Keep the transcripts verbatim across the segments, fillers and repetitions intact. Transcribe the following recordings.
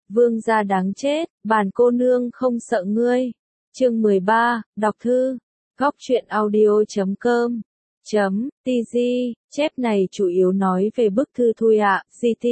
Vương gia đáng chết, bản cô nương không sợ ngươi. Chương mười ba, đọc thư. Góc truyện audio chấm com chấm tg, chép này chủ yếu nói về bức thư thôi ạ, giê tê.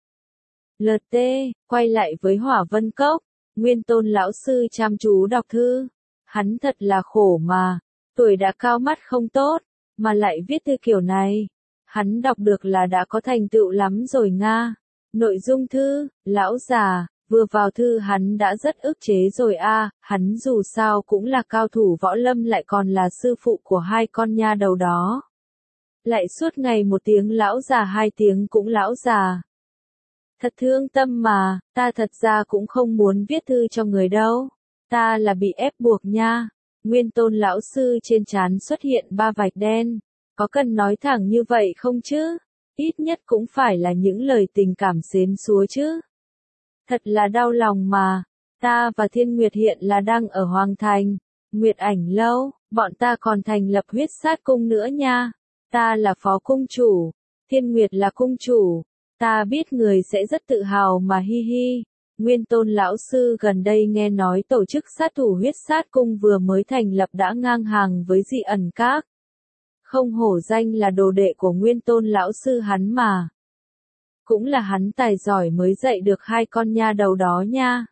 lờ tê, quay lại với Hỏa Vân Cốc, Nguyên Tôn lão sư chăm chú đọc thư. Hắn thật là khổ mà, tuổi đã cao mắt không tốt, mà lại viết thư kiểu này. Hắn đọc được là đã có thành tựu lắm rồi nga. Nội dung thư, lão già, vừa vào thư hắn đã rất ức chế rồi a, hắn dù sao cũng là cao thủ võ lâm lại còn là sư phụ của hai con nha đầu đó. Lại suốt ngày một tiếng lão già hai tiếng cũng lão già. Thật thương tâm mà, ta thật ra cũng không muốn viết thư cho người đâu. Ta là bị ép buộc nha. Nguyên Tôn lão sư trên trán xuất hiện ba vạch đen. Có cần nói thẳng như vậy không chứ? Ít nhất cũng phải là những lời tình cảm xến xúa chứ. Thật là đau lòng mà. Ta và Thiên Nguyệt hiện là đang ở Hoàng Thành. Nguyệt Ảnh lâu, bọn ta còn thành lập huyết sát cung nữa nha. Ta là phó cung chủ. Thiên Nguyệt là cung chủ. Ta biết người sẽ rất tự hào mà hi hi. Nguyên Tôn lão sư gần đây nghe nói tổ chức sát thủ huyết sát cung vừa mới thành lập đã ngang hàng với Dị Ẩn Các. Không hổ danh là đồ đệ của Nguyên Tôn lão sư hắn mà. Cũng là hắn tài giỏi mới dạy được hai con nha đầu đó nha.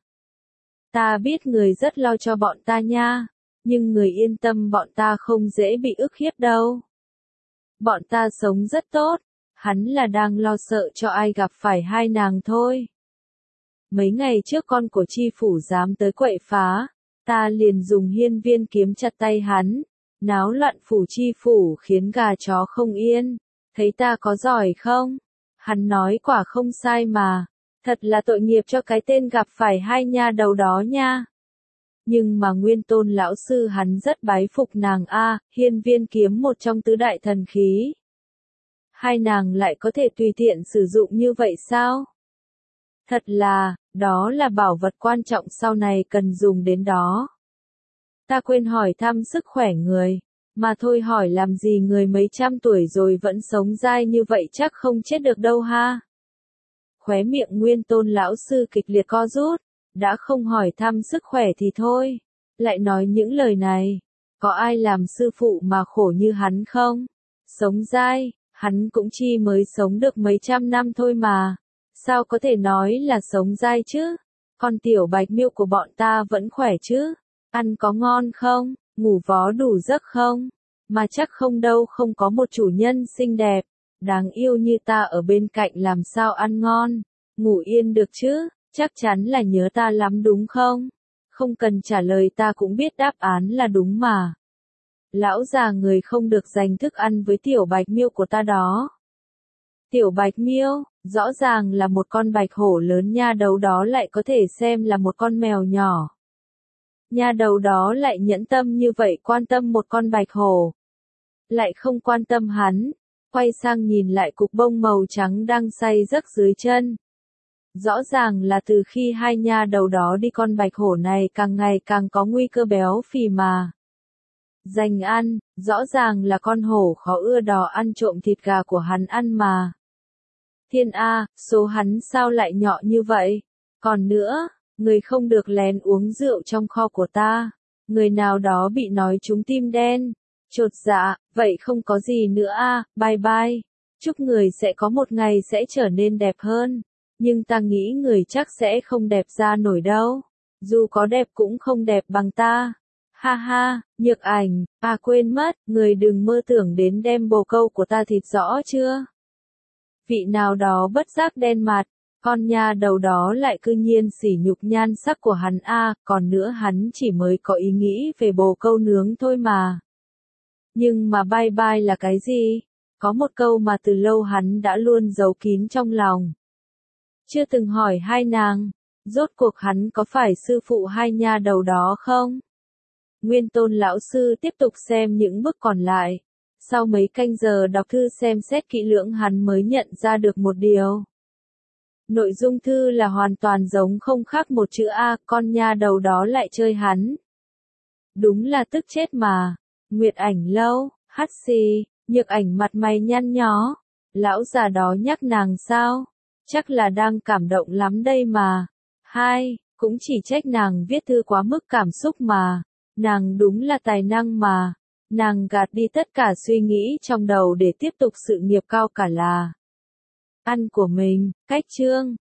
Ta biết người rất lo cho bọn ta nha, nhưng người yên tâm bọn ta không dễ bị ức hiếp đâu. Bọn ta sống rất tốt, hắn là đang lo sợ cho ai gặp phải hai nàng thôi. Mấy ngày trước con của chi phủ dám tới quậy phá, ta liền dùng hiên viên kiếm chặt tay hắn. Náo loạn phủ chi phủ khiến gà chó không yên. Thấy ta có giỏi không? Hắn nói quả không sai mà. Thật là tội nghiệp cho cái tên gặp phải hai nha đầu đó nha. Nhưng mà Nguyên Tôn lão sư hắn rất bái phục nàng a, hiên viên kiếm một trong tứ đại thần khí. Hai nàng lại có thể tùy tiện sử dụng như vậy sao? Thật là, đó là bảo vật quan trọng sau này cần dùng đến đó. Ta quên hỏi thăm sức khỏe người, mà thôi hỏi làm gì người mấy trăm tuổi rồi vẫn sống dai như vậy chắc không chết được đâu ha. Khóe miệng Nguyên Tôn lão sư kịch liệt co rút, đã không hỏi thăm sức khỏe thì thôi, lại nói những lời này, có ai làm sư phụ mà khổ như hắn không? Sống dai, hắn cũng chi mới sống được mấy trăm năm thôi mà, sao có thể nói là sống dai chứ? Con tiểu Bạch Miêu của bọn ta vẫn khỏe chứ? Ăn có ngon không? Ngủ vó đủ giấc không? Mà chắc không đâu, không có một chủ nhân xinh đẹp, đáng yêu như ta ở bên cạnh làm sao ăn ngon, ngủ yên được chứ? Chắc chắn là nhớ ta lắm đúng không? Không cần trả lời ta cũng biết đáp án là đúng mà. Lão già người không được dành thức ăn với tiểu Bạch Miêu của ta đó. Tiểu Bạch Miêu, rõ ràng là một con bạch hổ lớn nha đầu đó lại có thể xem là một con mèo nhỏ. Nha đầu đó lại nhẫn tâm như vậy quan tâm một con bạch hổ. Lại không quan tâm hắn, quay sang nhìn lại cục bông màu trắng đang say giấc dưới chân. Rõ ràng là từ khi hai nha đầu đó đi con bạch hổ này càng ngày càng có nguy cơ béo phì mà. Dành ăn, rõ ràng là con hổ khó ưa đò ăn trộm thịt gà của hắn ăn mà. Thiên A, số hắn sao lại nhỏ như vậy? Còn nữa, người không được lén uống rượu trong kho của ta. Người nào đó bị nói trúng tim đen. Chột dạ, vậy không có gì nữa a, bye bye. Chúc người sẽ có một ngày sẽ trở nên đẹp hơn. Nhưng ta nghĩ người chắc sẽ không đẹp ra nổi đâu. Dù có đẹp cũng không đẹp bằng ta. Ha ha, Nhược Ảnh, à quên mất, người đừng mơ tưởng đến đem bồ câu của ta thịt rõ chưa? Vị nào đó bất giác đen mặt. Con nha đầu đó lại cư nhiên sỉ nhục nhan sắc của hắn a, còn nữa hắn chỉ mới có ý nghĩ về bồ câu nướng thôi mà. Nhưng mà bye bye là cái gì? Có một câu mà từ lâu hắn đã luôn giấu kín trong lòng. Chưa từng hỏi hai nàng, rốt cuộc hắn có phải sư phụ hai nha đầu đó không? Nguyên Tôn lão sư tiếp tục xem những bức còn lại. Sau mấy canh giờ đọc thư xem xét kỹ lưỡng hắn mới nhận ra được một điều. Nội dung thư là hoàn toàn giống không khác một chữ A, con nha đầu đó lại chơi hắn. Đúng là tức chết mà. Nguyệt Ảnh lâu, hắt xì, Nhược Ảnh mặt mày nhăn nhó. Lão già đó nhắc nàng sao? Chắc là đang cảm động lắm đây mà. Hai, cũng chỉ trách nàng viết thư quá mức cảm xúc mà. Nàng đúng là tài năng mà. Nàng gạt đi tất cả suy nghĩ trong đầu để tiếp tục sự nghiệp cao cả là ăn của mình. Cách chương